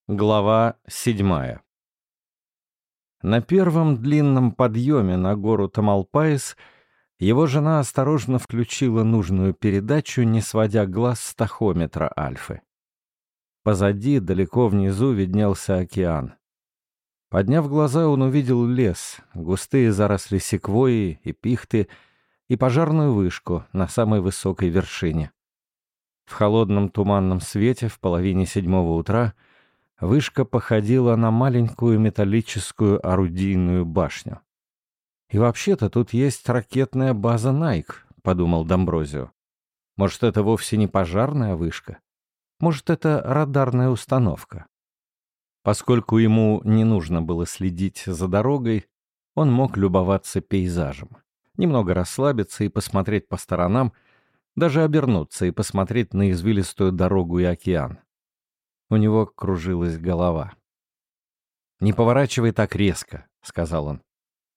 Глава 7. На первом длинном подъеме на гору Тамалпаис его жена осторожно включила нужную передачу, не сводя глаз с тахометра Альфы. Позади, далеко внизу, виднелся океан. Подняв глаза, он увидел лес, густые заросли секвойи и пихты и пожарную вышку на самой высокой вершине. В холодном туманном свете в половине 7 утра вышка походила на маленькую металлическую орудийную башню. «И вообще-то тут есть ракетная база «Найк», — подумал Домброзио. «Может, это вовсе не пожарная вышка? Может, это радарная установка?» Поскольку ему не нужно было следить за дорогой, он мог любоваться пейзажем, немного расслабиться и посмотреть по сторонам, даже обернуться и посмотреть на извилистую дорогу и океан. У него кружилась голова. «Не поворачивай так резко», — сказал он.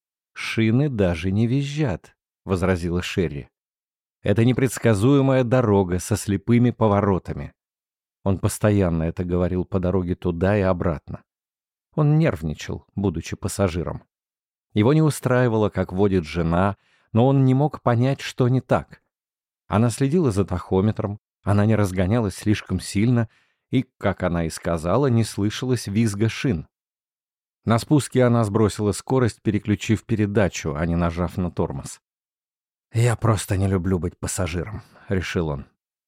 «Шины даже не визжат», — возразила Шерри. «Это непредсказуемая дорога со слепыми поворотами». Он постоянно это говорил по дороге туда и обратно. Он нервничал, будучи пассажиром. Его не устраивало, как водит жена, но он не мог понять, что не так. Она следила за тахометром, она не разгонялась слишком сильно, и, как она и сказала, не слышалось визга шин. На спуске она сбросила скорость, переключив передачу, а не нажав на тормоз. «Я просто не люблю быть пассажиром», — решил он.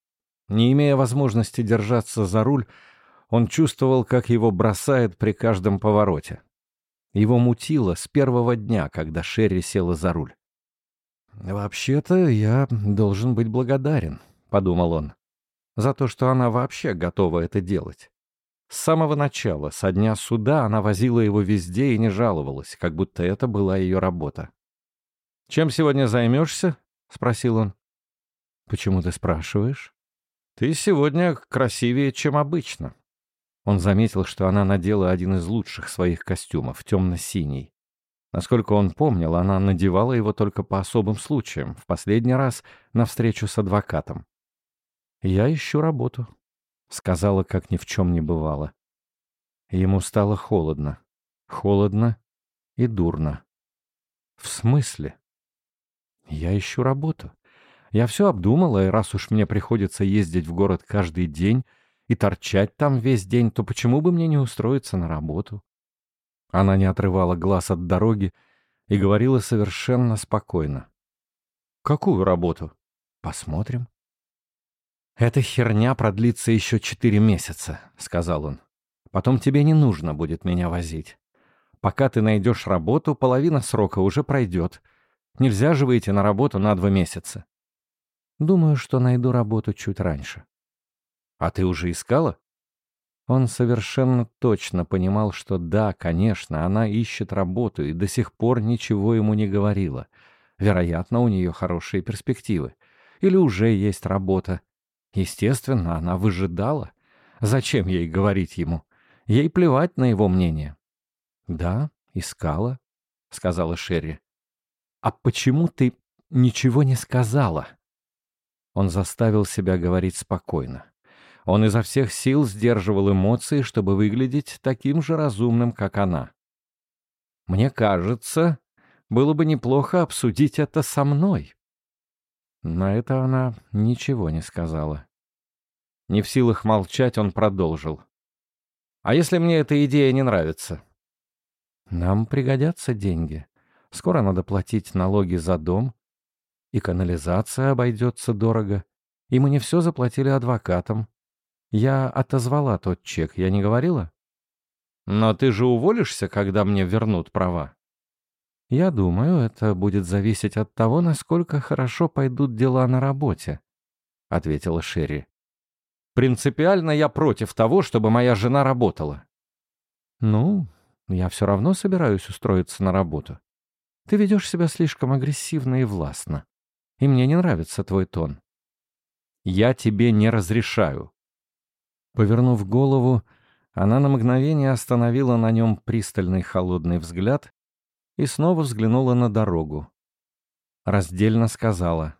Не имея возможности держаться за руль, он чувствовал, как его бросает при каждом повороте. Его мутило с первого дня, когда Шерри села за руль. «Вообще-то я должен быть благодарен», — подумал он, «за то, что она вообще готова это делать. С самого начала, со дня суда, она возила его везде и не жаловалась, как будто это была ее работа. «Чем сегодня займешься?» — спросил он. «Почему ты спрашиваешь?» «Ты сегодня красивее, чем обычно». Он заметил, что она надела один из лучших своих костюмов, темно-синий. Насколько он помнил, она надевала его только по особым случаям, в последний раз на встречу с адвокатом. «Я ищу работу», — сказала, как ни в чем не бывало. Ему стало холодно. Холодно и дурно. «В смысле?» «Я ищу работу. Я все обдумала, и раз уж мне приходится ездить в город каждый день и торчать там весь день, то почему бы мне не устроиться на работу?» Она не отрывала глаз от дороги и говорила совершенно спокойно. «Какую работу?» «Посмотрим». «Эта херня продлится еще 4 месяца», — сказал он. «Потом тебе не нужно будет меня возить. Пока ты найдешь работу, половина срока уже пройдет. Нельзя же выйти на работу на 2 месяца». «Думаю, что найду работу чуть раньше». «А ты уже искала?» Он совершенно точно понимал, что да, конечно, она ищет работу и до сих пор ничего ему не говорила. Вероятно, у нее хорошие перспективы. Или уже есть работа. Естественно, она выжидала. Зачем ей говорить ему? Ей плевать на его мнение. «Да, искала», — сказала Шерри. «А почему ты ничего не сказала?» Он заставил себя говорить спокойно. Он изо всех сил сдерживал эмоции, чтобы выглядеть таким же разумным, как она. «Мне кажется, было бы неплохо обсудить это со мной». На это она ничего не сказала. Не в силах молчать, он продолжил. «А если мне эта идея не нравится?» «Нам пригодятся деньги. Скоро надо платить налоги за дом, и канализация обойдется дорого, и мы не все заплатили адвокатам. Я отозвала тот чек, я не говорила?» «Но ты же уволишься, когда мне вернут права?» «Я думаю, это будет зависеть от того, насколько хорошо пойдут дела на работе», — ответила Шерри. «Принципиально я против того, чтобы моя жена работала». «Ну, я все равно собираюсь устроиться на работу. Ты ведешь себя слишком агрессивно и властно, и мне не нравится твой тон». «Я тебе не разрешаю». Повернув голову, она на мгновение остановила на нем пристальный холодный взгляд и снова взглянула на дорогу. Раздельно сказала: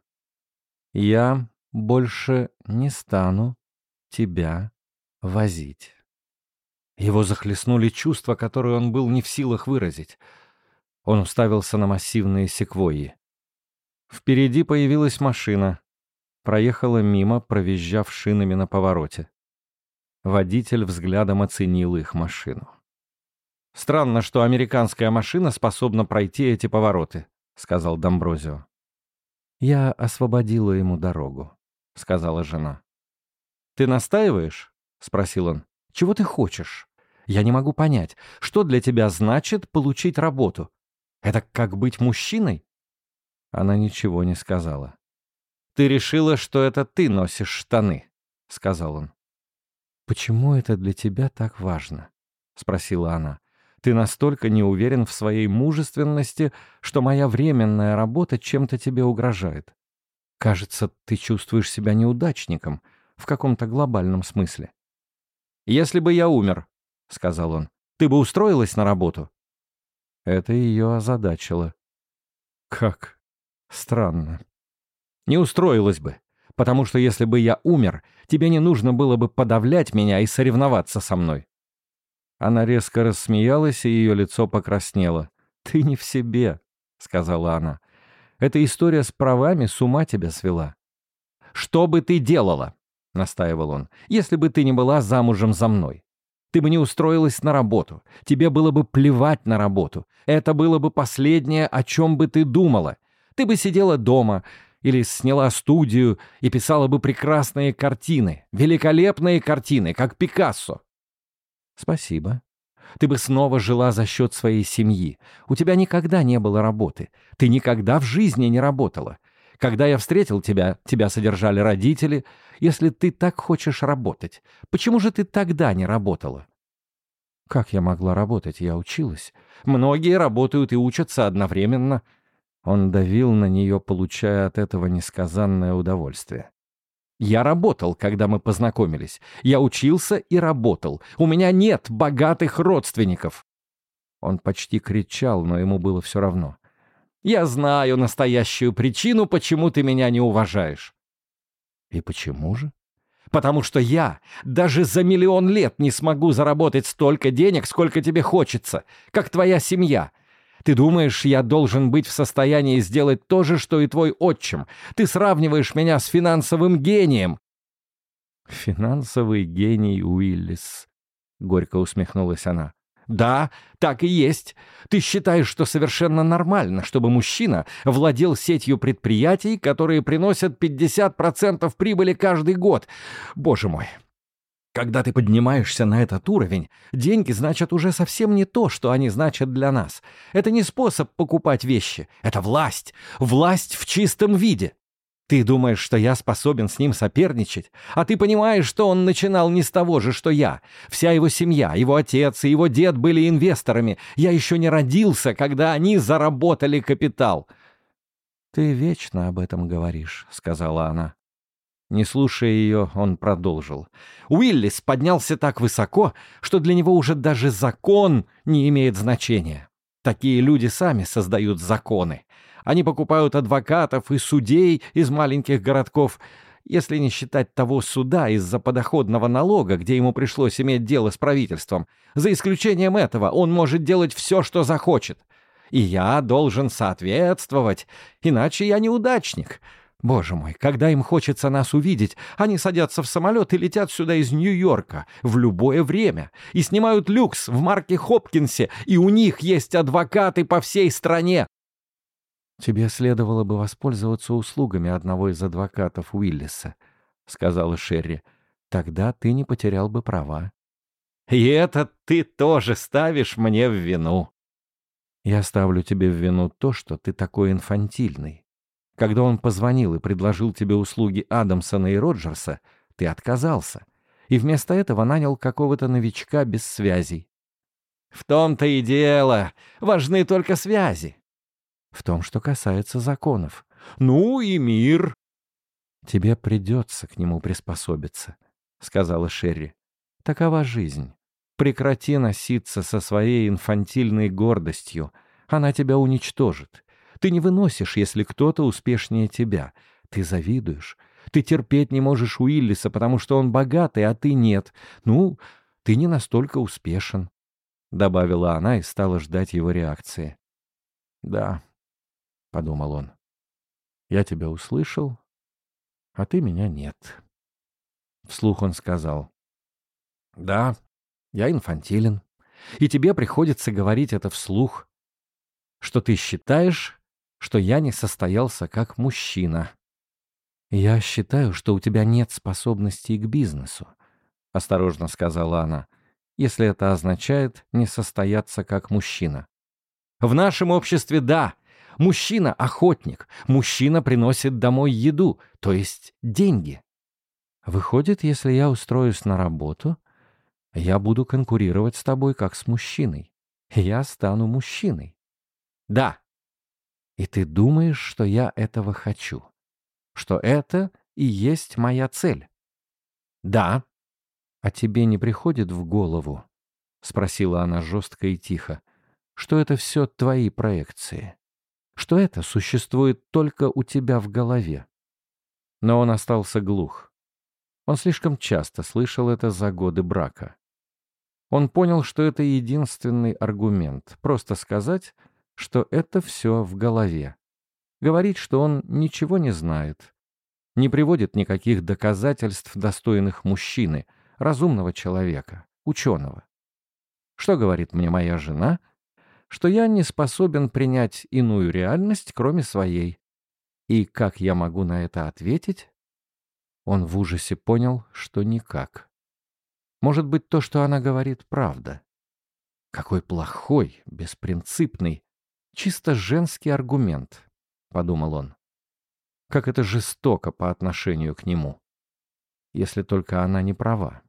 «Я больше не стану тебя возить». Его захлестнули чувства, которые он был не в силах выразить. Он уставился на массивные секвойи. Впереди появилась машина. Проехала мимо, провизжав шинами на повороте. Водитель взглядом оценил их машину. «Странно, что американская машина способна пройти эти повороты», — сказал Домброзио. «Я освободила ему дорогу», — сказала жена. «Ты настаиваешь?» — спросил он. «Чего ты хочешь? Я не могу понять, что для тебя значит получить работу? Это как быть мужчиной?» Она ничего не сказала. «Ты решила, что это ты носишь штаны», — сказал он. «Почему это для тебя так важно?» — спросила она. «Ты настолько не уверен в своей мужественности, что моя временная работа чем-то тебе угрожает. Кажется, ты чувствуешь себя неудачником в каком-то глобальном смысле». «Если бы я умер», — сказал он, — «ты бы устроилась на работу?» Это ее озадачило. «Как странно». «Не устроилась бы, потому что если бы я умер, тебе не нужно было бы подавлять меня и соревноваться со мной». Она резко рассмеялась, и ее лицо покраснело. «Ты не в себе», — сказала она. «Эта история с правами с ума тебя свела». «Что бы ты делала?» — настаивал он. «Если бы ты не была замужем за мной. Ты бы не устроилась на работу. Тебе было бы плевать на работу. Это было бы последнее, о чем бы ты думала. Ты бы сидела дома или сняла студию и писала бы прекрасные картины, великолепные картины, как Пикассо». «Спасибо. Ты бы снова жила за счет своей семьи. У тебя никогда не было работы. Ты никогда в жизни не работала. Когда я встретил тебя, тебя содержали родители. Если ты так хочешь работать, почему же ты тогда не работала?» «Как я могла работать? Я училась. Многие работают и учатся одновременно». Он давил на нее, получая от этого несказанное удовольствие. «Я работал, когда мы познакомились. Я учился и работал. У меня нет богатых родственников». Он почти кричал, но ему было все равно. «Я знаю настоящую причину, почему ты меня не уважаешь». «И почему же?» «Потому что я даже за 1 000 000 лет не смогу заработать столько денег, сколько тебе хочется, как твоя семья. Ты думаешь, я должен быть в состоянии сделать то же, что и твой отчим? Ты сравниваешь меня с финансовым гением». «Финансовый гений Уиллис», — горько усмехнулась она. «Да, так и есть. Ты считаешь, что совершенно нормально, чтобы мужчина владел сетью предприятий, которые приносят 50% прибыли каждый год. Боже мой! Когда ты поднимаешься на этот уровень, деньги значат уже совсем не то, что они значат для нас. Это не способ покупать вещи. Это власть. Власть в чистом виде. Ты думаешь, что я способен с ним соперничать? А ты понимаешь, что он начинал не с того же, что я. Вся его семья, его отец и его дед были инвесторами. Я еще не родился, когда они заработали капитал». «Ты вечно об этом говоришь», — сказала она. Не слушая ее, он продолжил. «Уиллис поднялся так высоко, что для него уже даже закон не имеет значения. Такие люди сами создают законы. Они покупают адвокатов и судей из маленьких городков, если не считать того суда из-за подоходного налога, где ему пришлось иметь дело с правительством. За исключением этого он может делать все, что захочет. И я должен соответствовать, иначе я неудачник». Боже мой, когда им хочется нас увидеть, они садятся в самолет и летят сюда из Нью-Йорка в любое время и снимают люкс в марке Хопкинсе, и у них есть адвокаты по всей стране. «Тебе следовало бы воспользоваться услугами одного из адвокатов Уиллиса», — сказала Шерри. «Тогда ты не потерял бы права». «И это ты тоже ставишь мне в вину». «Я ставлю тебе в вину то, что ты такой инфантильный. Когда он позвонил и предложил тебе услуги Адамсона и Роджерса, ты отказался, и вместо этого нанял какого-то новичка без связей». «В том-то и дело. Важны только связи». «В том, что касается законов». «Ну и мир». «Тебе придется к нему приспособиться», — сказала Шерри. «Такова жизнь. Прекрати носиться со своей инфантильной гордостью. Она тебя уничтожит. Ты не выносишь, если кто-то успешнее тебя. Ты завидуешь. Ты терпеть не можешь Уиллиса, потому что он богатый, а ты нет. Ну, ты не настолько успешен», — добавила она и стала ждать его реакции. «Да», — подумал он, — «я тебя услышал, а ты меня нет». Вслух он сказал: «Да, я инфантилен, и тебе приходится говорить это вслух, что ты считаешь, что я не состоялся как мужчина». «Я считаю, что у тебя нет способностей к бизнесу», — осторожно сказала она, «если это означает не состояться как мужчина». «В нашем обществе — да. Мужчина — охотник, мужчина приносит домой еду, то есть деньги. Выходит, если я устроюсь на работу, я буду конкурировать с тобой как с мужчиной. Я стану мужчиной». «Да». «И ты думаешь, что я этого хочу? Что это и есть моя цель?» «Да». «А тебе не приходит в голову, — спросила она жестко и тихо, — что это все твои проекции? Что это существует только у тебя в голове?» Но он остался глух. Он слишком часто слышал это за годы брака. Он понял, что это единственный аргумент — просто сказать, что это все в голове. Говорить, что он ничего не знает, не приводит никаких доказательств, достойных мужчины, разумного человека, ученого. Что говорит мне моя жена? Что я не способен принять иную реальность, кроме своей. И как я могу на это ответить? Он в ужасе понял, что никак. Может быть, то, что она говорит, правда. Какой плохой, беспринципный, чисто женский аргумент, подумал он. Как это жестоко по отношению к нему. Если только она не права.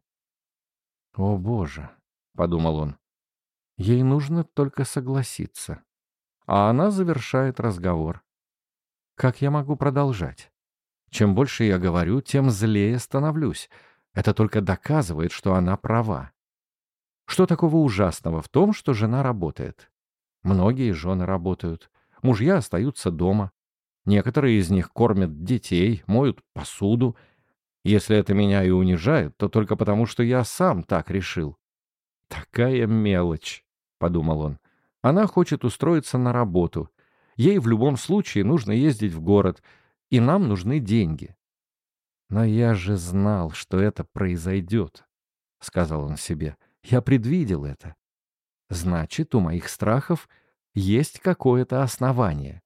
«О, Боже!» — подумал он. Ей нужно только согласиться. А она завершает разговор. Как я могу продолжать? Чем больше я говорю, тем злее становлюсь. Это только доказывает, что она права. Что такого ужасного в том, что жена работает? Многие жены работают. Мужья остаются дома. Некоторые из них кормят детей, моют посуду. Если это меня и унижает, то только потому, что я сам так решил. «Такая мелочь», — подумал он. «Она хочет устроиться на работу. Ей в любом случае нужно ездить в город, и нам нужны деньги». «Но я же знал, что это произойдет», — сказал он себе. «Я предвидел это. Значит, у моих страхов есть какое-то основание».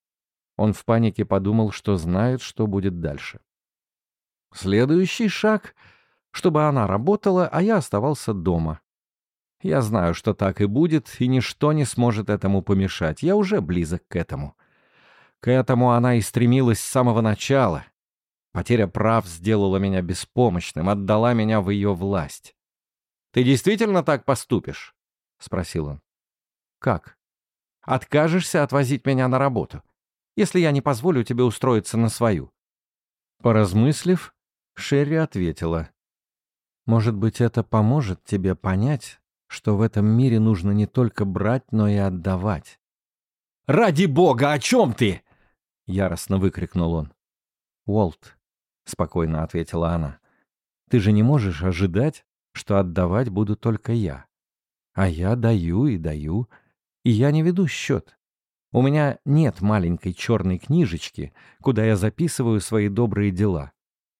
Он в панике подумал, что знает, что будет дальше. Следующий шаг — чтобы она работала, а я оставался дома. Я знаю, что так и будет, и ничто не сможет этому помешать. Я уже близок к этому. К этому она и стремилась с самого начала. Потеря прав сделала меня беспомощным, отдала меня в ее власть. «Ты действительно так поступишь?» — спросил он. «Как? Откажешься отвозить меня на работу, если я не позволю тебе устроиться на свою?» Поразмыслив, Шерри ответила: «Может быть, это поможет тебе понять, что в этом мире нужно не только брать, но и отдавать». «Ради бога, о чем ты?» — яростно выкрикнул он. «Уолт», — спокойно ответила она, — «ты же не можешь ожидать, что отдавать буду только я. А я даю и даю, и я не веду счет. У меня нет маленькой черной книжечки, куда я записываю свои добрые дела.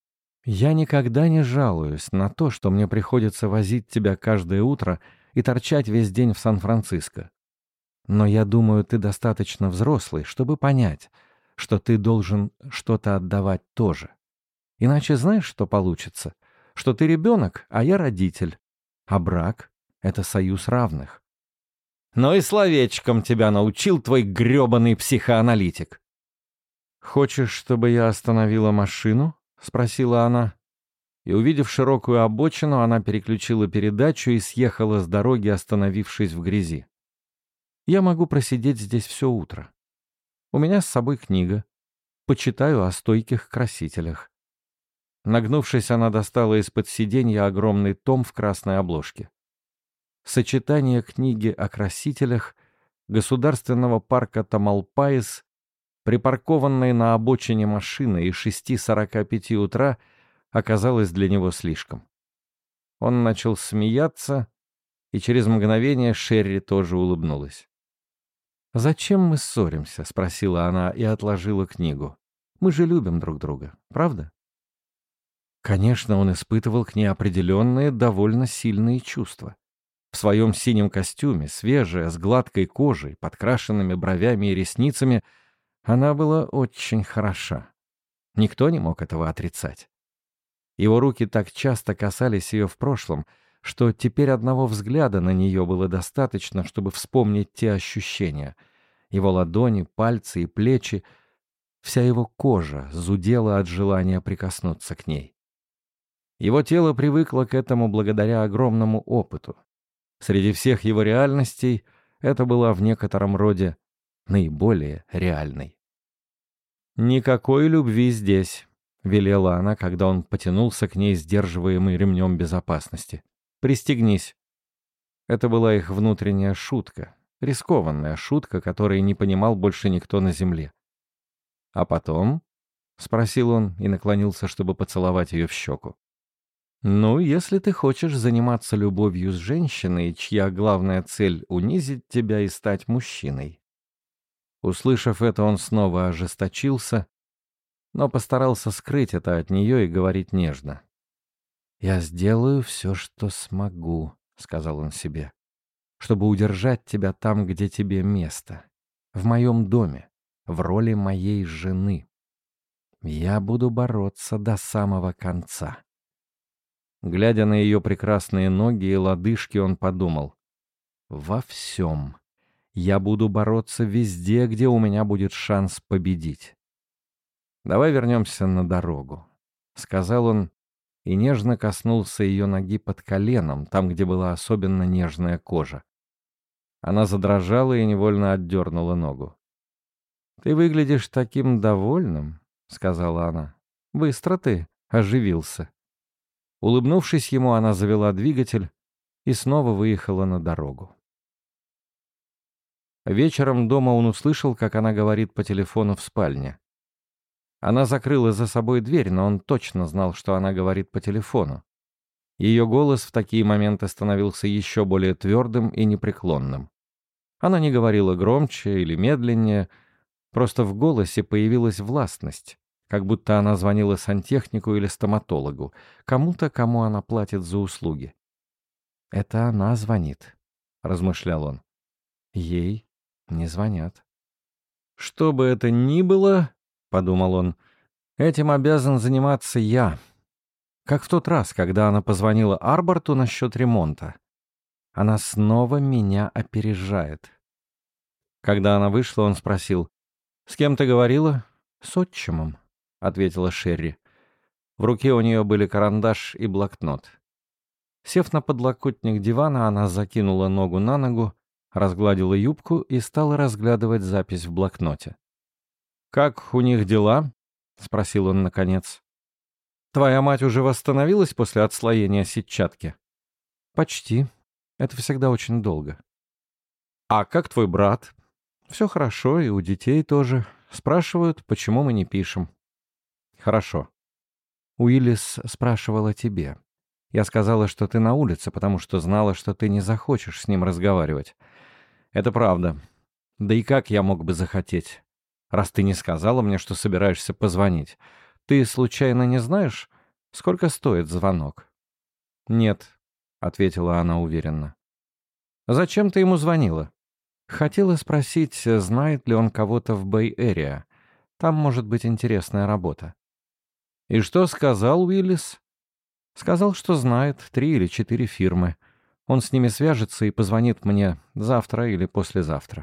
Я никогда не жалуюсь на то, что мне приходится возить тебя каждое утро и торчать весь день в Сан-Франциско. Но я думаю, ты достаточно взрослый, чтобы понять, что ты должен что-то отдавать тоже. Иначе знаешь, что получится? Что ты ребенок, а я родитель. А брак — это союз равных. Но и словечком тебя научил твой грёбаный психоаналитик. «Хочешь, чтобы я остановила машину?» — спросила она. И, увидев широкую обочину, она переключила передачу и съехала с дороги, остановившись в грязи. «Я могу просидеть здесь все утро. У меня с собой книга. Почитаю о стойких красителях». Нагнувшись, она достала из-под сиденья огромный том в красной обложке. Сочетание книги о красителях, государственного парка Тамалпаис, припаркованной на обочине машины и 6:45 утра оказалось для него слишком. Он начал смеяться, и через мгновение Шерри тоже улыбнулась. «Зачем мы ссоримся?» — спросила она и отложила книгу. «Мы же любим друг друга, правда?» Конечно, он испытывал к ней определенные, довольно сильные чувства. В своем синем костюме, свежая, с гладкой кожей, подкрашенными бровями и ресницами, она была очень хороша. Никто не мог этого отрицать. Его руки так часто касались ее в прошлом, что теперь одного взгляда на нее было достаточно, чтобы вспомнить те ощущения. Его ладони, пальцы и плечи, вся его кожа зудела от желания прикоснуться к ней. Его тело привыкло к этому благодаря огромному опыту. Среди всех его реальностей это была в некотором роде наиболее реальной. «Никакой любви здесь», — велела она, когда он потянулся к ней, сдерживаемый ремнем безопасности. «Пристегнись». Это была их внутренняя шутка, рискованная шутка, которой не понимал больше никто на земле. «А потом?» — спросил он и наклонился, чтобы поцеловать ее в щеку. «Ну, если ты хочешь заниматься любовью с женщиной, чья главная цель — унизить тебя и стать мужчиной». Услышав это, он снова ожесточился, но постарался скрыть это от нее и говорить нежно. «Я сделаю все, что смогу», — сказал он себе, «чтобы удержать тебя там, где тебе место, в моем доме, в роли моей жены. Я буду бороться до самого конца». Глядя на ее прекрасные ноги и лодыжки, он подумал: «Во всем. Я буду бороться везде, где у меня будет шанс победить». «Давай вернемся на дорогу», — сказал он и нежно коснулся ее ноги под коленом, там, где была особенно нежная кожа. Она задрожала и невольно отдернула ногу. «Ты выглядишь таким довольным», — сказала она. «Быстро ты оживился». Улыбнувшись ему, она завела двигатель и снова выехала на дорогу. Вечером дома он услышал, как она говорит по телефону в спальне. Она закрыла за собой дверь, но он точно знал, что она говорит по телефону. Ее голос в такие моменты становился еще более твердым и непреклонным. Она не говорила громче или медленнее, просто в голосе появилась властность, как будто она звонила сантехнику или стоматологу, кому-то, кому она платит за услуги. «Это она звонит», — размышлял он. «Ей не звонят». «Что бы это ни было, — подумал он, — этим обязан заниматься я. Как в тот раз, когда она позвонила Арборту насчет ремонта. Она снова меня опережает». Когда она вышла, он спросил: «С кем ты говорила?» «С отчимом», — ответила Шерри. В руке у нее были карандаш и блокнот. Сев на подлокотник дивана, она закинула ногу на ногу, разгладила юбку и стала разглядывать запись в блокноте. «Как у них дела?» — спросил он наконец. «Твоя мать уже восстановилась после отслоения сетчатки?» «Почти. Это всегда очень долго». «А как твой брат?» «Все хорошо, и у детей тоже. Спрашивают, почему мы не пишем». «Хорошо». «Уиллис спрашивал о тебе. Я сказала, что ты на улице, потому что знала, что ты не захочешь с ним разговаривать». «Это правда. Да и как я мог бы захотеть, раз ты не сказала мне, что собираешься позвонить? Ты случайно не знаешь, сколько стоит звонок?» «Нет», — ответила она уверенно. «Зачем ты ему звонила?» «Хотела спросить, знает ли он кого-то в Бэй-Эриа. Там может быть интересная работа». «И что сказал Уиллис?» «Сказал, что знает 3 или 4 фирмы. Он с ними свяжется и позвонит мне завтра или послезавтра».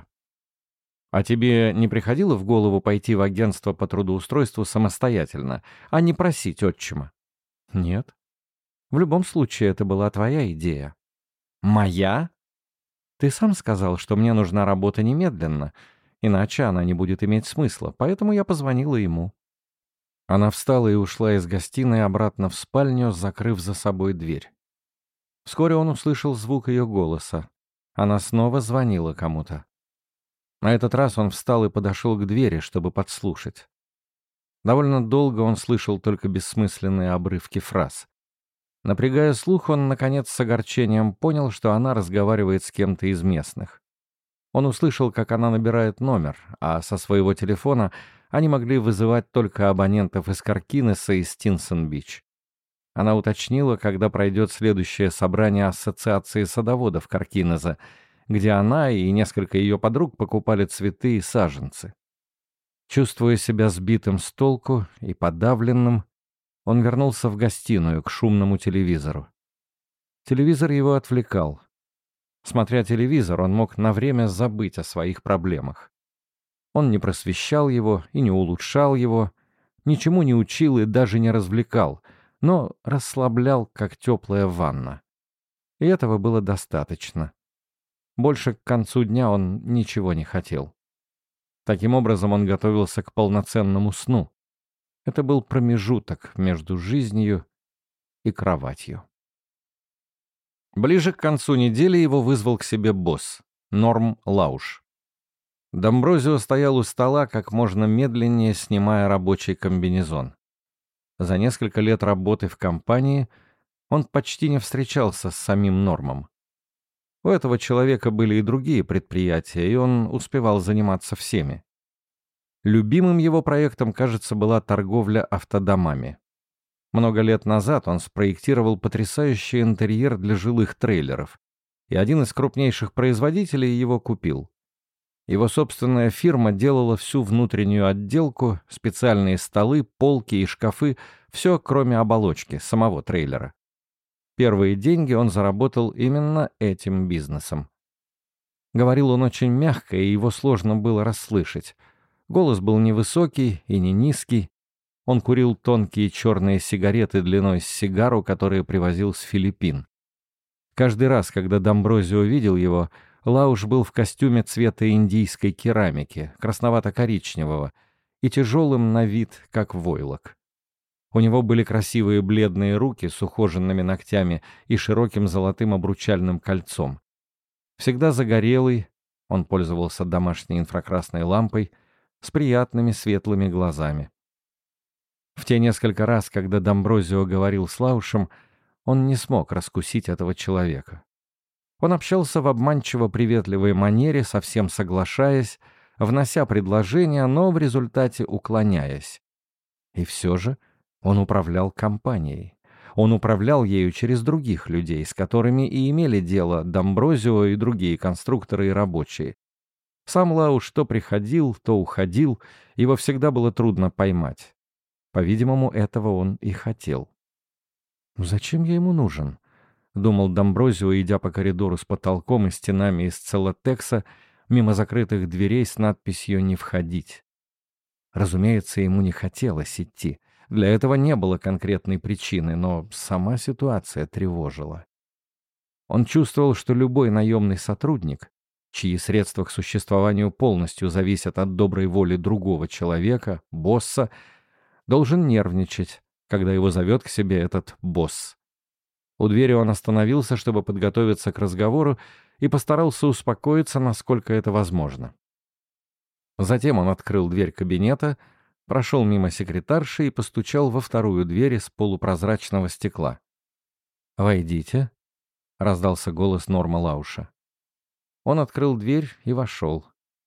«А тебе не приходило в голову пойти в агентство по трудоустройству самостоятельно, а не просить отчима?» «Нет. В любом случае, это была твоя идея». «Моя?» «Ты сам сказал, что мне нужна работа немедленно, иначе она не будет иметь смысла, поэтому я позвонила ему». Она встала и ушла из гостиной обратно в спальню, закрыв за собой дверь. Вскоре он услышал звук ее голоса. Она снова звонила кому-то. На этот раз он встал и подошел к двери, чтобы подслушать. Довольно долго он слышал только бессмысленные обрывки фраз. Напрягая слух, он, наконец, с огорчением понял, что она разговаривает с кем-то из местных. Он услышал, как она набирает номер, а со своего телефона они могли вызывать только абонентов из Каркинеса и Стинсон-Бич. Она уточнила, когда пройдет следующее собрание Ассоциации садоводов Каркинеза, где она и несколько ее подруг покупали цветы и саженцы. Чувствуя себя сбитым с толку и подавленным, он вернулся в гостиную к шумному телевизору. Телевизор его отвлекал. Смотря телевизор, он мог на время забыть о своих проблемах. Он не просвещал его и не улучшал его, ничему не учил и даже не развлекал, но расслаблял, как теплая ванна. И этого было достаточно. Больше к концу дня он ничего не хотел. Таким образом, он готовился к полноценному сну. Это был промежуток между жизнью и кроватью. Ближе к концу недели его вызвал к себе босс, Норм Лауш. Домброзио стоял у стола, как можно медленнее снимая рабочий комбинезон. За несколько лет работы в компании он почти не встречался с самим Нормом. У этого человека были и другие предприятия, и он успевал заниматься всеми. Любимым его проектом, кажется, была торговля автодомами. Много лет назад он спроектировал потрясающий интерьер для жилых трейлеров, и один из крупнейших производителей его купил. Его собственная фирма делала всю внутреннюю отделку, специальные столы, полки и шкафы, все кроме оболочки, самого трейлера. Первые деньги он заработал именно этим бизнесом. Говорил он очень мягко, и его сложно было расслышать. Голос был невысокий и не низкий. Он курил тонкие черные сигареты длиной с сигару, которые привозил с Филиппин. Каждый раз, когда Домброзио видел его, Лауш был в костюме цвета индийской керамики, красновато-коричневого, и тяжелым на вид, как войлок. У него были красивые бледные руки с ухоженными ногтями и широким золотым обручальным кольцом. Всегда загорелый, он пользовался домашней инфракрасной лампой, с приятными светлыми глазами. В те несколько раз, когда Домброзио говорил с Лаушем, он не смог раскусить этого человека. Он общался в обманчиво приветливой манере, совсем соглашаясь, внося предложения, но в результате уклоняясь. И все же он управлял компанией. Он управлял ею через других людей, с которыми и имели дело Домброзио и другие конструкторы и рабочие. Сам Лауш то приходил, то уходил, его всегда было трудно поймать. По-видимому, этого он и хотел. «Зачем я ему нужен?» — думал Домброзио, идя по коридору с потолком и стенами из целлотекса, мимо закрытых дверей с надписью «Не входить». Разумеется, ему не хотелось идти. Для этого не было конкретной причины, но сама ситуация тревожила. Он чувствовал, что любой наемный сотрудник, чьи средства к существованию полностью зависят от доброй воли другого человека, босса, должен нервничать, когда его зовет к себе этот босс. У двери он остановился, чтобы подготовиться к разговору, и постарался успокоиться, насколько это возможно. Затем он открыл дверь кабинета, прошел мимо секретарши и постучал во вторую дверь из полупрозрачного стекла. «Войдите», — раздался голос Норма Лауша. Он открыл дверь и вошел.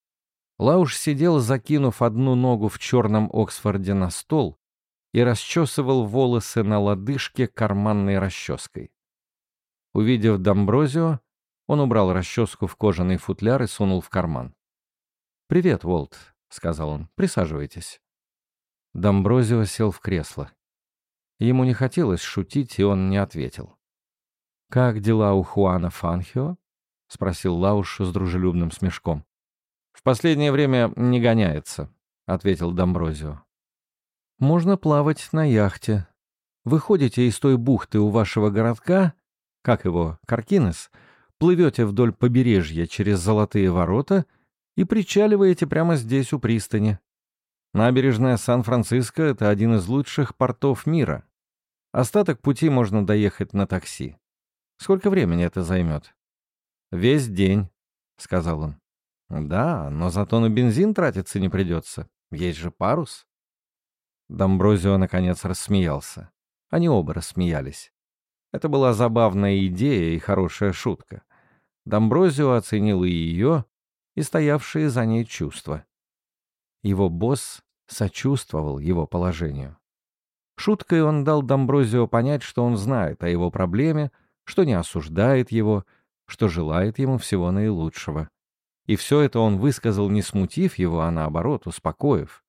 Лауш сидел, закинув одну ногу в черном Оксфорде на стол, и расчесывал волосы на лодыжке карманной расческой. Увидев Домброзио, он убрал расческу в кожаный футляр и сунул в карман. «Привет, Уолт», — сказал он, — «присаживайтесь». Домброзио сел в кресло. Ему не хотелось шутить, и он не ответил. «Как дела у Хуана Фанхио?» — спросил Лауш с дружелюбным смешком. «В последнее время не гоняется», — ответил Домброзио. «Можно плавать на яхте. Выходите из той бухты у вашего городка, как его, Каркинес, плывете вдоль побережья через Золотые ворота и причаливаете прямо здесь у пристани. Набережная Сан-Франциско — это один из лучших портов мира. Остаток пути можно доехать на такси. Сколько времени это займет?» «Весь день», — сказал он. «Да, но зато на бензин тратиться не придется. Есть же парус». Домброзио наконец рассмеялся. Они оба рассмеялись. Это была забавная идея и хорошая шутка. Домброзио оценил и ее, и стоявшие за ней чувства. Его босс сочувствовал его положению. Шуткой он дал Домброзио понять, что он знает о его проблеме, что не осуждает его, что желает ему всего наилучшего. И все это он высказал, не смутив его, а наоборот, успокоив.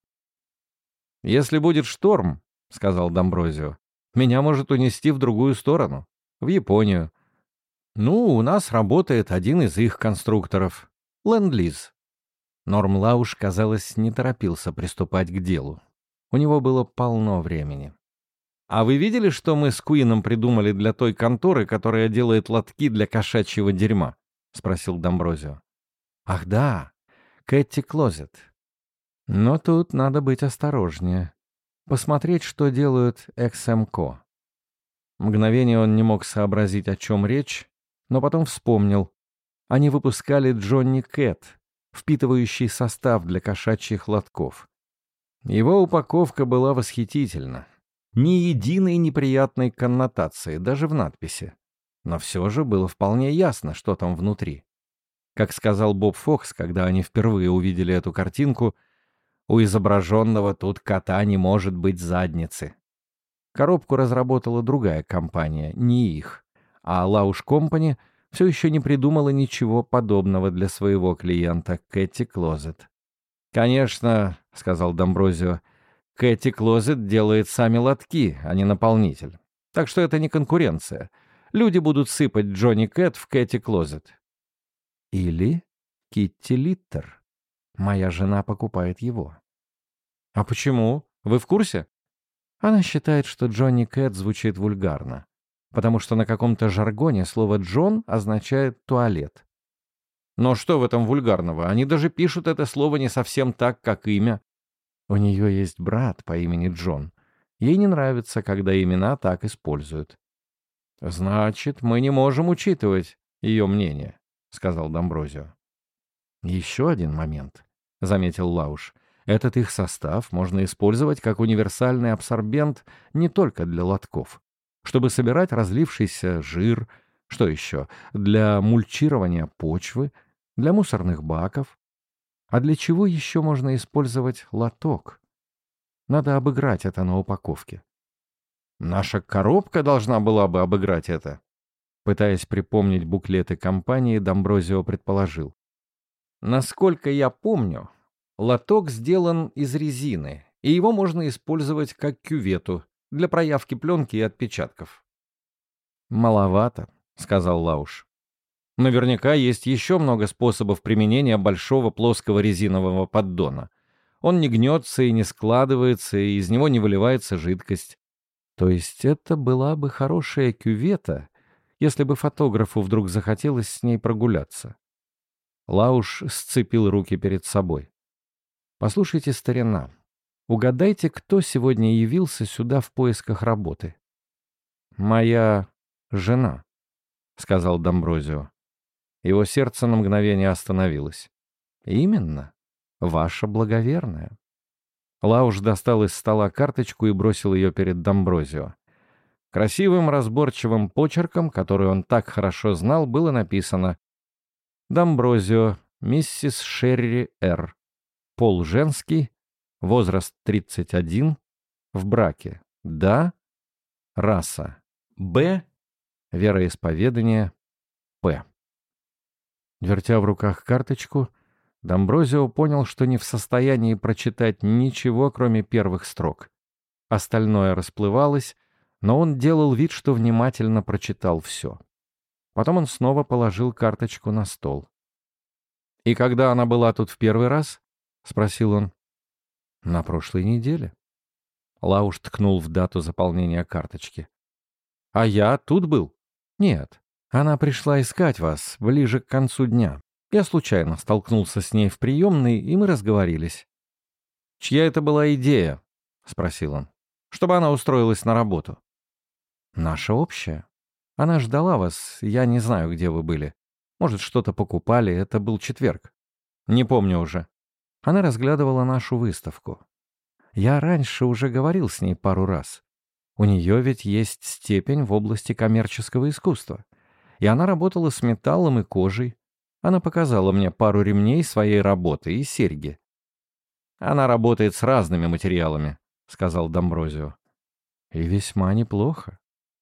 «Если будет шторм, — сказал Домброзио, — меня может унести в другую сторону, в Японию. Ну, у нас работает один из их конструкторов — Ленд-Лиз». Норм Лауш, казалось, не торопился приступать к делу. У него было полно времени. «А вы видели, что мы с Куином придумали для той конторы, которая делает лотки для кошачьего дерьма?» — спросил Домброзио. «Ах да, Кэти Клозет. Но тут надо быть осторожнее. Посмотреть, что делают XMCO». Мгновение он не мог сообразить, о чем речь, но потом вспомнил. Они выпускали Джонни Кэт, впитывающий состав для кошачьих лотков. Его упаковка была восхитительна. Ни единой неприятной коннотации, даже в надписи. Но все же было вполне ясно, что там внутри. Как сказал Боб Фокс, когда они впервые увидели эту картинку, у изображенного тут кота не может быть задницы. Коробку разработала другая компания, не их, а Lausch Company все еще не придумала ничего подобного для своего клиента Кэти Клозет. «Конечно, — сказал Домброзио, — Кэти Клозет делает сами лотки, а не наполнитель. Так что это не конкуренция. Люди будут сыпать Джонни Кэт в Кэти Клозет». Или Китти Литтер. Моя жена покупает его. «А почему? Вы в курсе?» Она считает, что Джонни Кэт звучит вульгарно, потому что на каком-то жаргоне слово «Джон» означает «туалет». Но что в этом вульгарного? Они даже пишут это слово не совсем так, как имя. У нее есть брат по имени Джон. Ей не нравится, когда имена так используют. «Значит, мы не можем учитывать ее мнение», — сказал Домброзио. «Еще один момент», — заметил Лауш. «Этот их состав можно использовать как универсальный абсорбент не только для лотков, чтобы собирать разлившийся жир, что еще, для мульчирования почвы, для мусорных баков. А для чего еще можно использовать лоток? Надо обыграть это на упаковке». «Наша коробка должна была бы обыграть это», — пытаясь припомнить буклеты компании, Домброзио предположил. «Насколько я помню, лоток сделан из резины, и его можно использовать как кювету для проявки пленки и отпечатков». «Маловато», — сказал Лауш. «Наверняка есть еще много способов применения большого плоского резинового поддона. Он не гнется и не складывается, и из него не выливается жидкость. То есть это была бы хорошая кювета, если бы фотографу вдруг захотелось с ней прогуляться». Лауш сцепил руки перед собой. «Послушайте, старина, угадайте, кто сегодня явился сюда в поисках работы?» «Моя жена», — сказал Домброзио. Его сердце на мгновение остановилось. «Именно, ваша благоверная». Лауш достал из стола карточку и бросил ее перед Домброзио. Красивым разборчивым почерком, который он так хорошо знал, было написано: «Домброзио, миссис Шерри Р. Пол женский, возраст 31, в браке. Да. Раса. Б. Вероисповедание. П». Вертя в руках карточку, Домброзио понял, что не в состоянии прочитать ничего, кроме первых строк. Остальное расплывалось, но он делал вид, что внимательно прочитал все. Потом он снова положил карточку на стол. «И когда она была тут в первый раз?» — спросил он. «На прошлой неделе». Лауш ткнул в дату заполнения карточки. «А я тут был?» «Нет. Она пришла искать вас ближе к концу дня. Я случайно столкнулся с ней в приемной, и мы разговорились». «Чья это была идея?» — спросил он. «Чтобы она устроилась на работу». «Наша общая. Она ждала вас, я не знаю, где вы были. Может, что-то покупали, это был четверг. Не помню уже». Она разглядывала нашу выставку. Я раньше уже говорил с ней пару раз. У нее ведь есть степень в области коммерческого искусства. И она работала с металлом и кожей. Она показала мне пару ремней своей работы и серьги. «Она работает с разными материалами», — сказал Домброзио. «И весьма неплохо».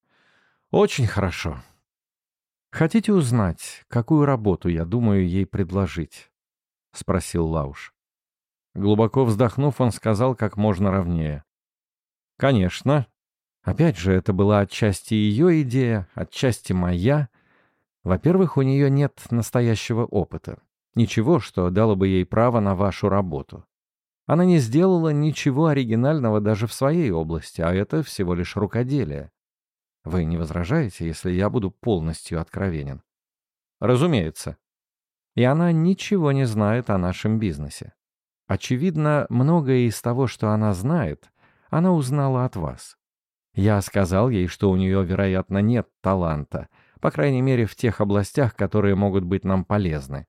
«Очень хорошо». «Хотите узнать, какую работу я думаю ей предложить?» — спросил Лауш. Глубоко вздохнув, он сказал как можно ровнее. «Конечно». Опять же, это была отчасти ее идея, отчасти моя. Во-первых, у нее нет настоящего опыта. Ничего, что дало бы ей право на вашу работу. Она не сделала ничего оригинального даже в своей области, а это всего лишь рукоделие. Вы не возражаете, если я буду полностью откровенен? Разумеется. И она ничего не знает о нашем бизнесе. Очевидно, многое из того, что она знает, она узнала от вас. Я сказал ей, что у нее, вероятно, нет таланта, по крайней мере, в тех областях, которые могут быть нам полезны.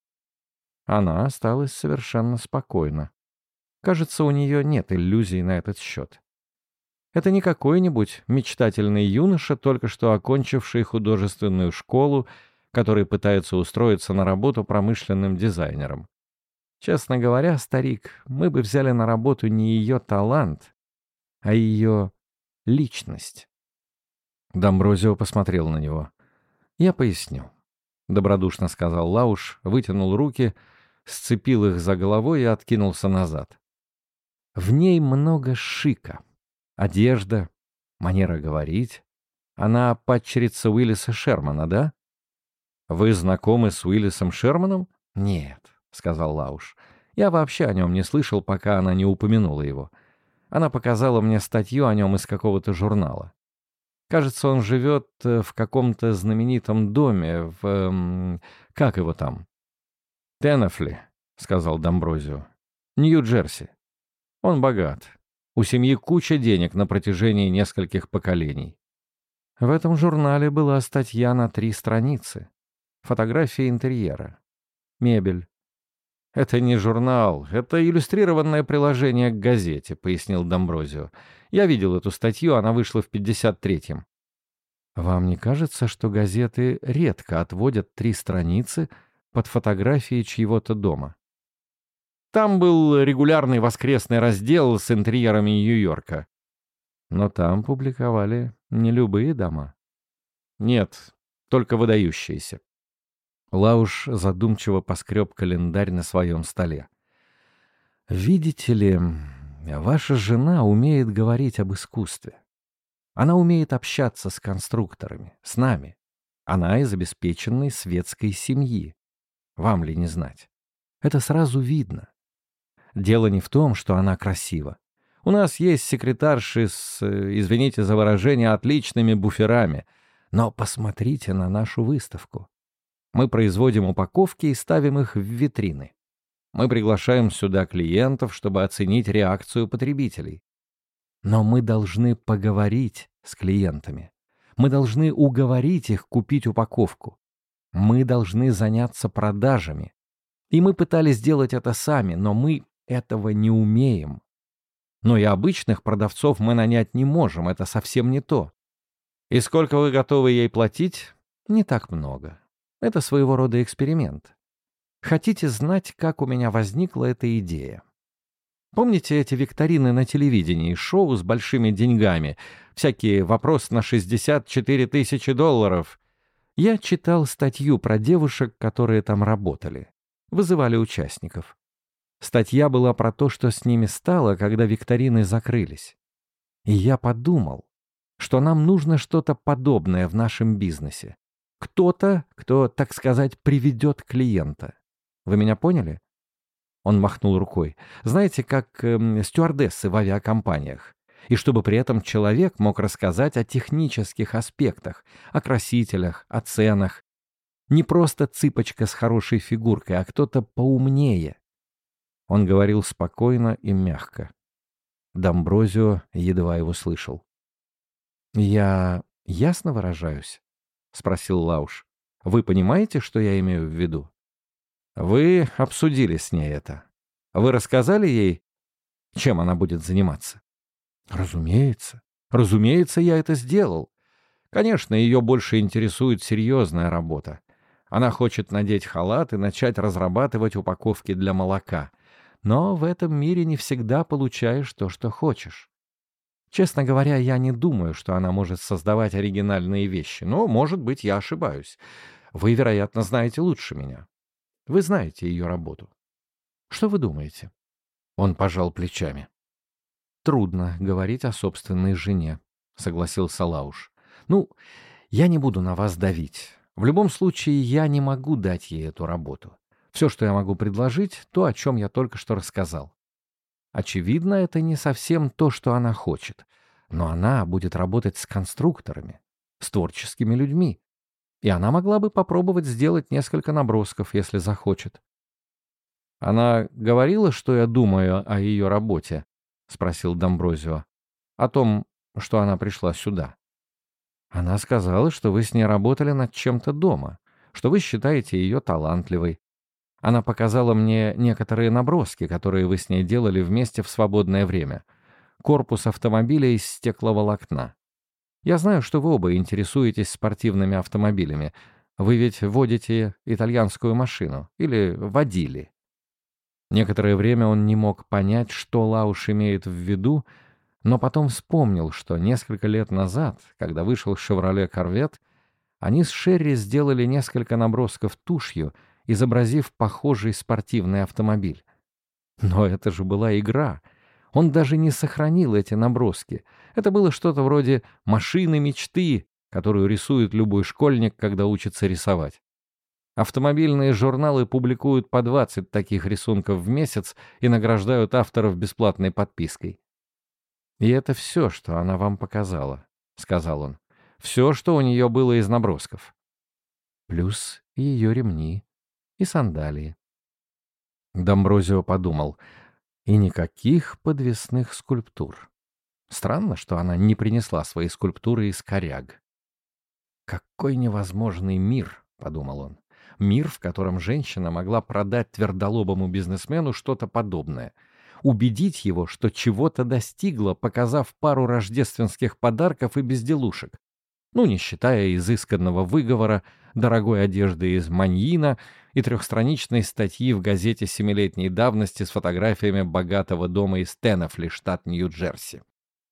Она осталась совершенно спокойна. Кажется, у нее нет иллюзий на этот счет. Это не какой-нибудь мечтательный юноша, только что окончивший художественную школу, который пытается устроиться на работу промышленным дизайнером. Честно говоря, старик, мы бы взяли на работу не ее талант, а ее личность. Домброзио посмотрел на него. «Я поясню», — добродушно сказал Лауш, вытянул руки, сцепил их за головой и откинулся назад. «В ней много шика. Одежда, манера говорить. Она падчерица Уиллиса Шермана, да?» «Вы знакомы с Уиллисом Шерманом?» «Нет», — сказал Лауш. «Я вообще о нем не слышал, пока она не упомянула его. Она показала мне статью о нем из какого-то журнала. Кажется, он живет в каком-то знаменитом доме как его там?» «Теннефли», — сказал Домброзио. «Нью-Джерси. Он богат. У семьи куча денег на протяжении нескольких поколений». В этом журнале была статья на 3 страницы. Фотографии интерьера. Мебель. «Это не журнал, это иллюстрированное приложение к газете», — пояснил Домброзио. «Я видел эту статью, она вышла в 53-м». «Вам не кажется, что газеты редко отводят 3 страницы под фотографии чьего-то дома?» Там был регулярный воскресный раздел с интерьерами Нью-Йорка. Но там публиковали не любые дома. Нет, только выдающиеся. Лауш задумчиво поскреб календарь на своем столе. «Видите ли, ваша жена умеет говорить об искусстве. Она умеет общаться с конструкторами, с нами. Она из обеспеченной светской семьи. Вам ли не знать? Это сразу видно. Дело не в том, что она красива. У нас есть секретарши с, извините за выражение, отличными буферами. Но посмотрите на нашу выставку. Мы производим упаковки и ставим их в витрины. Мы приглашаем сюда клиентов, чтобы оценить реакцию потребителей. Но мы должны поговорить с клиентами. Мы должны уговорить их купить упаковку. Мы должны заняться продажами. И мы пытались сделать это сами, но мы этого не умеем. Но и обычных продавцов мы нанять не можем, это совсем не то. И сколько вы готовы ей платить? Не так много. Это своего рода эксперимент. Хотите знать, как у меня возникла эта идея? Помните эти викторины на телевидении, шоу с большими деньгами? Всякие «Вопрос на 64 тысячи долларов». Я читал статью про девушек, которые там работали. Вызывали участников. Статья была про то, что с ними стало, когда викторины закрылись. И я подумал, что нам нужно что-то подобное в нашем бизнесе. Кто-то, кто, так сказать, приведет клиента. Вы меня поняли? Он махнул рукой. Знаете, как стюардессы в авиакомпаниях. И чтобы при этом человек мог рассказать о технических аспектах, о красителях, о ценах. Не просто цыпочка с хорошей фигуркой, а кто-то поумнее. Он говорил спокойно и мягко. Домброзио едва его слышал. «Я ясно выражаюсь?» — спросил Лауш. «Вы понимаете, что я имею в виду?» «Вы обсудили с ней это. Вы рассказали ей, чем она будет заниматься?» «Разумеется. Разумеется, я это сделал. Конечно, ее больше интересует серьезная работа. Она хочет надеть халат и начать разрабатывать упаковки для молока. Но в этом мире не всегда получаешь то, что хочешь. Честно говоря, я не думаю, что она может создавать оригинальные вещи, но, может быть, я ошибаюсь. Вы, вероятно, знаете лучше меня. Вы знаете ее работу. Что вы думаете?» Он пожал плечами. «Трудно говорить о собственной жене», — согласился Лауш. «Ну, я не буду на вас давить. В любом случае, я не могу дать ей эту работу. Все, что я могу предложить, то, о чем я только что рассказал. Очевидно, это не совсем то, что она хочет. Но она будет работать с конструкторами, с творческими людьми. И она могла бы попробовать сделать несколько набросков, если захочет. «Она говорила, что я думаю о ее работе?» — спросил Домброзио. «О том, что она пришла сюда». «Она сказала, что вы с ней работали над чем-то дома, что вы считаете ее талантливой. Она показала мне некоторые наброски, которые вы с ней делали вместе в свободное время. Корпус автомобиля из стекловолокна. Я знаю, что вы оба интересуетесь спортивными автомобилями. Вы ведь водите итальянскую машину или водили». Некоторое время он не мог понять, что Лауш имеет в виду, но потом вспомнил, что несколько лет назад, когда вышел «Шевроле Корвет», они с Шерри сделали несколько набросков тушью, изобразив похожий спортивный автомобиль. Но это же была игра. Он даже не сохранил эти наброски. Это было что-то вроде «машины мечты», которую рисует любой школьник, когда учится рисовать. Автомобильные журналы публикуют по 20 таких рисунков в месяц и награждают авторов бесплатной подпиской. «И это все, что она вам показала», — сказал он. «Все, что у нее было из набросков. Плюс ее ремни и сандалии». Домброзио подумал. И никаких подвесных скульптур. Странно, что она не принесла свои скульптуры из коряг. «Какой невозможный мир», — подумал он. «Мир, в котором женщина могла продать твердолобому бизнесмену что-то подобное. Убедить его, что чего-то достигла, показав пару рождественских подарков и безделушек. Ну, не считая изысканного выговора, дорогой одежды из маньина и трехстраничной статьи в газете семилетней давности с фотографиями богатого дома из Теннефли, штат Нью-Джерси.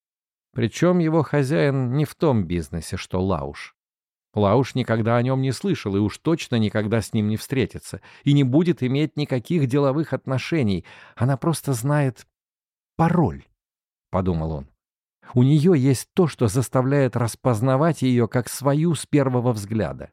Причем его хозяин не в том бизнесе, что Лауш. Лауш никогда о нем не слышал и уж точно никогда с ним не встретится и не будет иметь никаких деловых отношений. Она просто знает пароль, — подумал он. У нее есть то, что заставляет распознавать ее как свою с первого взгляда.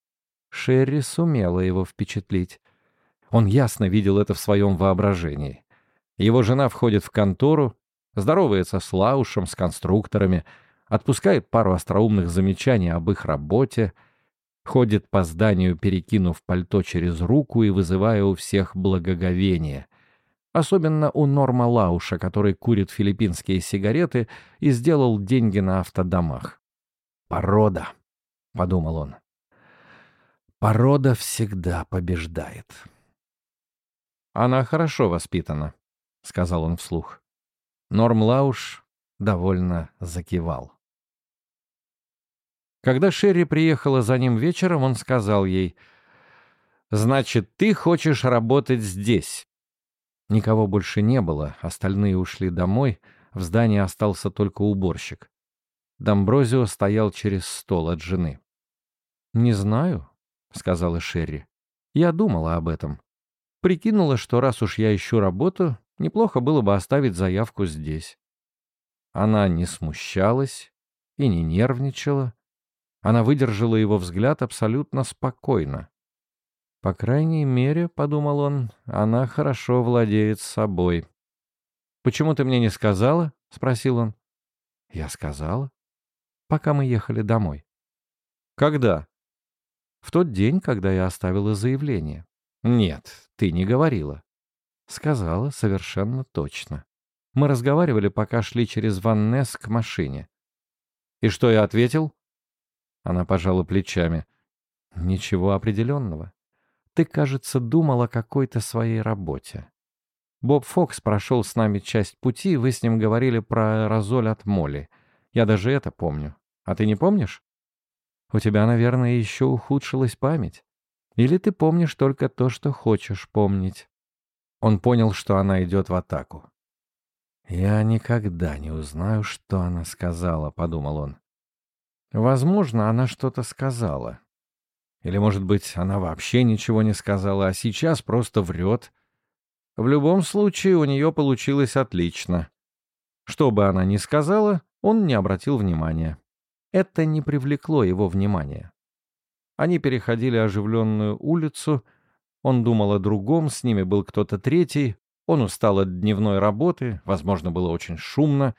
Шерри сумела его впечатлить. Он ясно видел это в своем воображении. Его жена входит в контору, здоровается с Лаушем, с конструкторами, отпускает пару остроумных замечаний об их работе, ходит по зданию, перекинув пальто через руку и вызывая у всех благоговение. Особенно у Норма Лауша, который курит филиппинские сигареты и сделал деньги на автодомах. «Порода», — подумал он. «Порода всегда побеждает». «Она хорошо воспитана», — сказал он вслух. Норм Лауш довольно закивал. Когда Шерри приехала за ним вечером, он сказал ей: «Значит, ты хочешь работать здесь?» Никого больше не было, остальные ушли домой, в здании остался только уборщик. Домброзио стоял через стол от жены. «Не знаю», — сказала Шерри. «Я думала об этом. Прикинула, что раз уж я ищу работу, неплохо было бы оставить заявку здесь». Она не смущалась и не нервничала. Она выдержала его взгляд абсолютно спокойно. «По крайней мере, — подумал он, — она хорошо владеет собой». «Почему ты мне не сказала?» — спросил он. «Я сказала, пока мы ехали домой». «Когда?» «В тот день, когда я оставила заявление». «Нет, ты не говорила». «Сказала совершенно точно. Мы разговаривали, пока шли через Ван Несс к машине». «И что я ответил?» Она пожала плечами. «Ничего определенного. Ты, кажется, думал о какой-то своей работе. Боб Фокс прошел с нами часть пути, вы с ним говорили про аэрозоль от моли. Я даже это помню. А ты не помнишь? У тебя, наверное, еще ухудшилась память. Или ты помнишь только то, что хочешь помнить?» Он понял, что она идет в атаку. «Я никогда не узнаю, что она сказала», — подумал он. «Возможно, она что-то сказала. Или, может быть, она вообще ничего не сказала, а сейчас просто врет. В любом случае, у нее получилось отлично. Что бы она ни сказала, он не обратил внимания. Это не привлекло его внимания. Они переходили оживленную улицу, он думал о другом, с ними был кто-то третий, он устал от дневной работы, возможно, было очень шумно.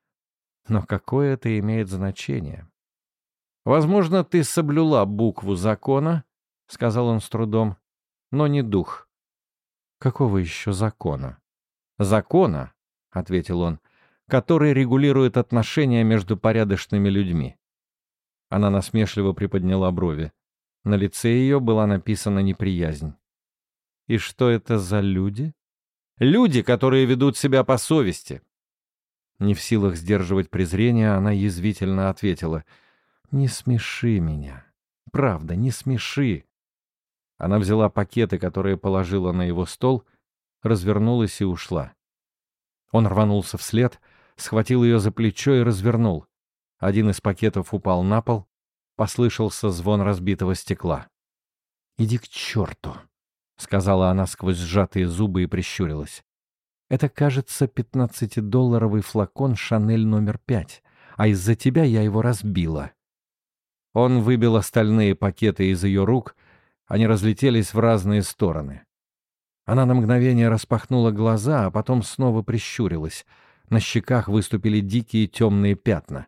Но какое это имеет значение? «Возможно, ты соблюла букву закона», — сказал он с трудом, — «но не дух». «Какого еще закона?» «Закона», — ответил он, — «который регулирует отношения между порядочными людьми». Она насмешливо приподняла брови. На лице ее была написана неприязнь. «И что это за люди?» «Люди, которые ведут себя по совести». Не в силах сдерживать презрение, она язвительно ответила: «Не смеши меня. Правда, не смеши». Она взяла пакеты, которые положила на его стол, развернулась и ушла. Он рванулся вслед, схватил ее за плечо и развернул. Один из пакетов упал на пол, послышался звон разбитого стекла. «Иди к черту», — сказала она сквозь сжатые зубы и прищурилась. «Это, кажется, 15-долларовый флакон «Шанель номер 5», а из-за тебя я его разбила». Он выбил остальные пакеты из ее рук, они разлетелись в разные стороны. Она на мгновение распахнула глаза, а потом снова прищурилась. На щеках выступили дикие темные пятна.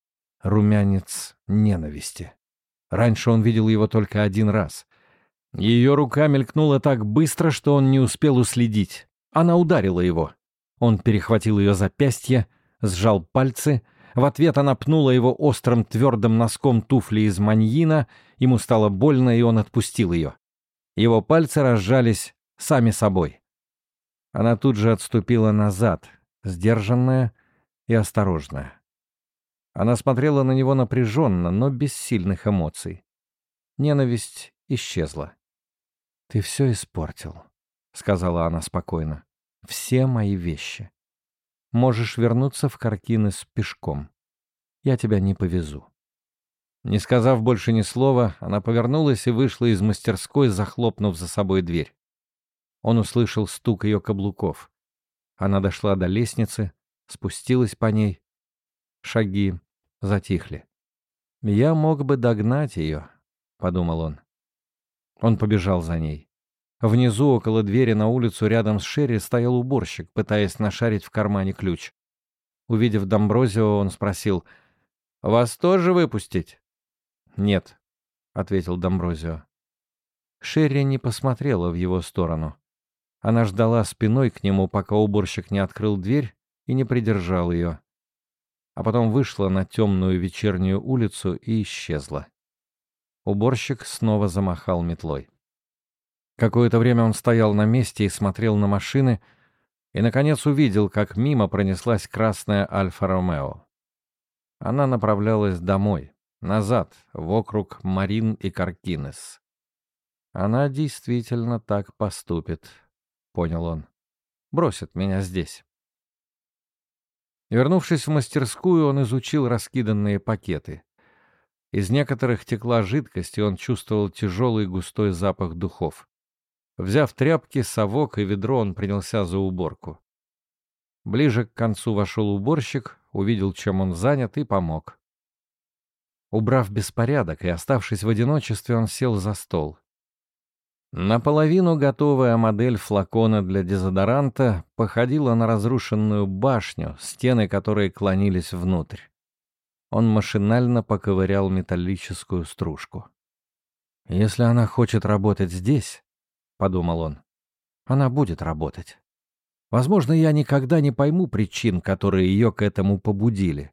Румянец ненависти. Раньше он видел его только один раз. Ее рука мелькнула так быстро, что он не успел уследить. Она ударила его. Он перехватил ее запястье, сжал пальцы. В ответ она пнула его острым твердым носком туфли из маньина. Ему стало больно, и он отпустил ее. Его пальцы разжались сами собой. Она тут же отступила назад, сдержанная и осторожная. Она смотрела на него напряженно, но без сильных эмоций. Ненависть исчезла. «Ты все испортил», — сказала она спокойно. «Все мои вещи. Можешь вернуться в Каркинес пешком. Я тебя не повезу». Не сказав больше ни слова, она повернулась и вышла из мастерской, захлопнув за собой дверь. Он услышал стук ее каблуков. Она дошла до лестницы, спустилась по ней. Шаги затихли. «Я мог бы догнать ее», — подумал он. Он побежал за ней. Внизу, около двери на улицу, рядом с Шерри, стоял уборщик, пытаясь нашарить в кармане ключ. Увидев Домброзио, он спросил: «Вас тоже выпустить?» «Нет», — ответил Домброзио. Шерри не посмотрела в его сторону. Она ждала спиной к нему, пока уборщик не открыл дверь и не придержал ее. А потом вышла на темную вечернюю улицу и исчезла. Уборщик снова замахал метлой. Какое-то время он стоял на месте и смотрел на машины, и, наконец, увидел, как мимо пронеслась красная Альфа-Ромео. Она направлялась домой, назад, вокруг Марин и Каркинес. «Она действительно так поступит», — понял он. «Бросит меня здесь». Вернувшись в мастерскую, он изучил раскиданные пакеты. Из некоторых текла жидкость, и он чувствовал тяжелый густой запах духов. Взяв тряпки, совок и ведро, он принялся за уборку. Ближе к концу вошел уборщик, увидел, чем он занят, и помог. Убрав беспорядок и оставшись в одиночестве, он сел за стол. Наполовину готовая модель флакона для дезодоранта походила на разрушенную башню, стены которой клонились внутрь. Он машинально поковырял металлическую стружку. «Если она хочет работать здесь, — подумал он, — она будет работать. Возможно, я никогда не пойму причин, которые ее к этому побудили.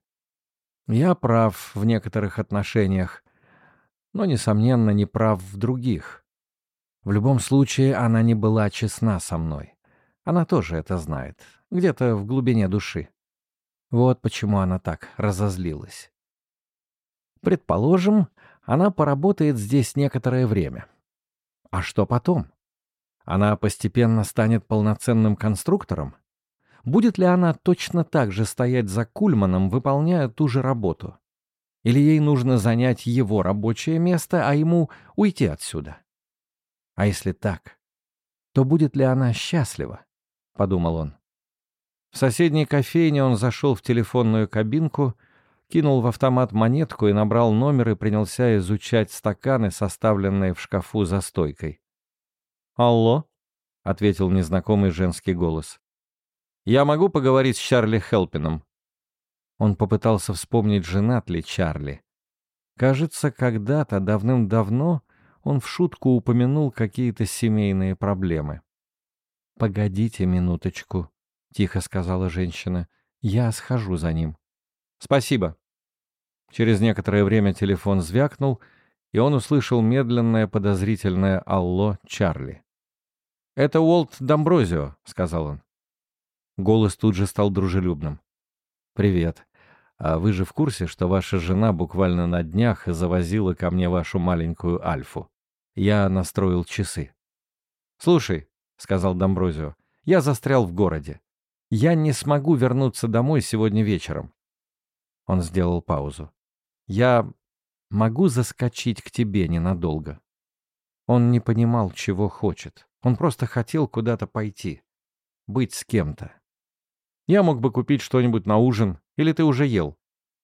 Я прав в некоторых отношениях, но, несомненно, не прав в других. В любом случае, она не была честна со мной. Она тоже это знает, где-то в глубине души. Вот почему она так разозлилась. Предположим, она поработает здесь некоторое время. А что потом? Она постепенно станет полноценным конструктором? Будет ли она точно так же стоять за Кульманом, выполняя ту же работу? Или ей нужно занять его рабочее место, а ему уйти отсюда? А если так, то будет ли она счастлива? Подумал он. В соседней кофейне он зашел в телефонную кабинку, кинул в автомат монетку и набрал номер и принялся изучать стаканы, составленные в шкафу за стойкой. «Алло?» — ответил незнакомый женский голос. «Я могу поговорить с Чарли Хелпином?» Он попытался вспомнить, женат ли Чарли. Кажется, когда-то, давным-давно, он в шутку упомянул какие-то семейные проблемы. «Погодите минуточку», — тихо сказала женщина. «Я схожу за ним». «Спасибо». Через некоторое время телефон звякнул, и он услышал медленное подозрительное «Алло, Чарли». «Это Уолт Домброзио», — сказал он. Голос тут же стал дружелюбным. «Привет. А вы же в курсе, что ваша жена буквально на днях завозила ко мне вашу маленькую Альфу? Я настроил часы». «Слушай», — сказал Домброзио, — «я застрял в городе. Я не смогу вернуться домой сегодня вечером». Он сделал паузу. «Я могу заскочить к тебе ненадолго?» Он не понимал, чего хочет. Он просто хотел куда-то пойти. Быть с кем-то. «Я мог бы купить что-нибудь на ужин, или ты уже ел?»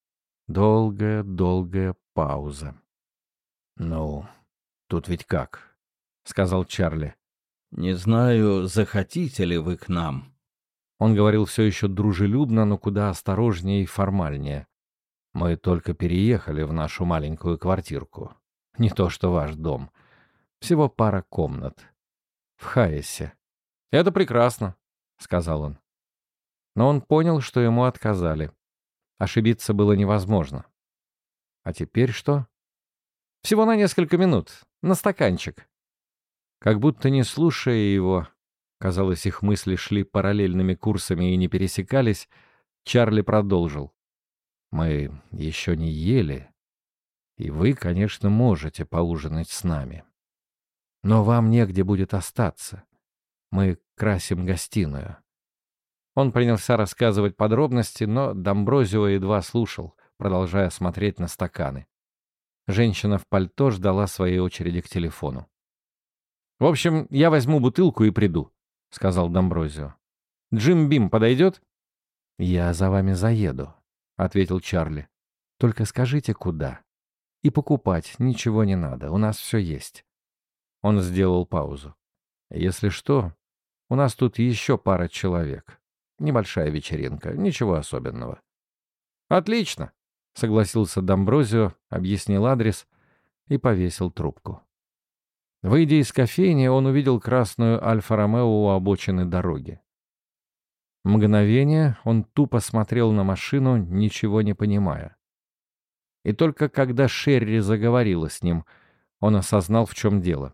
Долгая пауза. «Ну, тут ведь как?» — сказал Чарли. «Не знаю, захотите ли вы к нам?» Он говорил все еще дружелюбно, но куда осторожнее и формальнее. «Мы только переехали в нашу маленькую квартирку. Не то что ваш дом. Всего пара комнат. В Хайесе». «Это прекрасно», — сказал он. Но он понял, что ему отказали. Ошибиться было невозможно. А теперь что? «Всего на несколько минут. На стаканчик». Как будто не слушая его, казалось, их мысли шли параллельными курсами и не пересекались, Чарли продолжил. «Мы еще не ели, и вы, конечно, можете поужинать с нами. Но вам негде будет остаться. Мы красим гостиную». Он принялся рассказывать подробности, но Домброзио едва слушал, продолжая смотреть на стаканы. Женщина в пальто ждала своей очереди к телефону. «В общем, я возьму бутылку и приду», — сказал Домброзио. «Джим Бим подойдет?» «Я за вами заеду», — ответил Чарли. «Только скажите, куда. И покупать ничего не надо, у нас все есть». Он сделал паузу. «Если что, у нас тут еще пара человек. Небольшая вечеринка, ничего особенного». «Отлично», — согласился Домброзио, объяснил адрес и повесил трубку. Выйдя из кофейни, он увидел красную Альфа-Ромео у обочины дороги. Мгновение он тупо смотрел на машину, ничего не понимая. И только когда Шерри заговорила с ним, он осознал, в чем дело.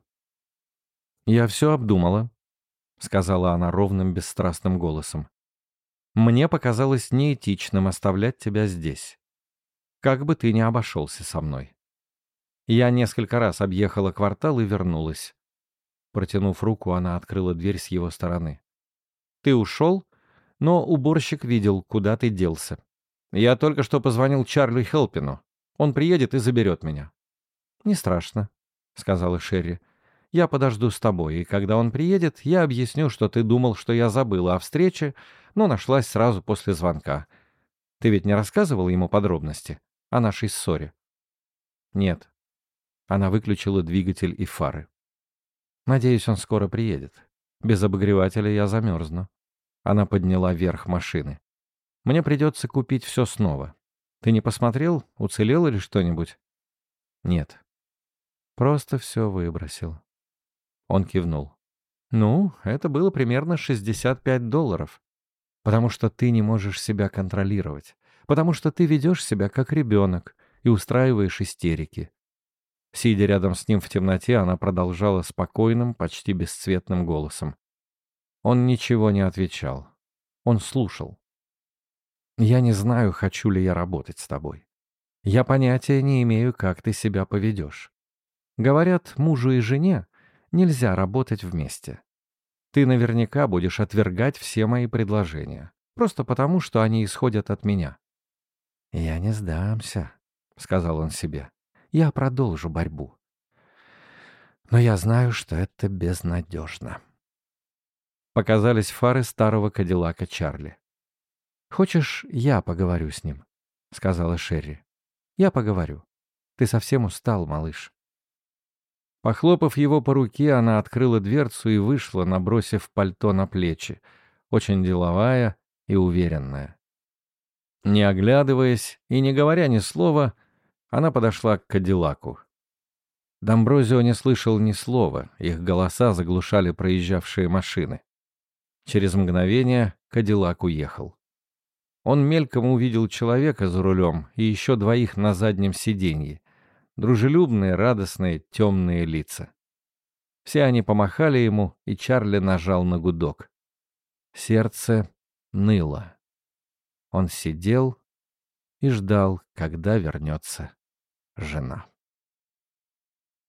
«Я все обдумала», — сказала она ровным, бесстрастным голосом. «Мне показалось неэтичным оставлять тебя здесь. Как бы ты ни обошелся со мной. Я несколько раз объехала квартал и вернулась». Протянув руку, она открыла дверь с его стороны. «Ты ушел, но уборщик видел, куда ты делся. Я только что позвонил Чарли Хелпину. Он приедет и заберет меня». «Не страшно», — сказала Шерри. «Я подожду с тобой, и когда он приедет, я объясню, что ты думал, что я забыла о встрече, но нашлась сразу после звонка. Ты ведь не рассказывал ему подробности о нашей ссоре?» «Нет». Она выключила двигатель и фары. «Надеюсь, он скоро приедет. Без обогревателя я замерзну». Она подняла верх машины. «Мне придется купить все снова. Ты не посмотрел, уцелело ли что-нибудь?» «Нет. Просто все выбросил». Он кивнул. «Ну, это было примерно $65. Потому что ты не можешь себя контролировать. Потому что ты ведешь себя как ребенок и устраиваешь истерики». Сидя рядом с ним в темноте, она продолжала спокойным, почти бесцветным голосом. Он ничего не отвечал. Он слушал. Я не знаю, хочу ли я работать с тобой. Я понятия не имею, как ты себя поведешь. Говорят, мужу и жене нельзя работать вместе. Ты наверняка будешь отвергать все мои предложения, просто потому, что они исходят от меня». «Я не сдамся», — сказал он себе. «Я продолжу борьбу. Но я знаю, что это безнадежно». Показались фары старого кадиллака Чарли. «Хочешь, я поговорю с ним?» — сказала Шерри. «Я поговорю. Ты совсем устал, малыш». Похлопав его по руке, она открыла дверцу и вышла, набросив пальто на плечи, очень деловая и уверенная. Не оглядываясь и не говоря ни слова, она подошла к кадиллаку. Домброзио не слышал ни слова, их голоса заглушали проезжавшие машины. Через мгновение кадиллак уехал. Он мельком увидел человека за рулем и еще двоих на заднем сиденье. Дружелюбные, радостные, темные лица. Все они помахали ему, и Чарли нажал на гудок. Сердце ныло. Он сидел и ждал, когда вернется жена.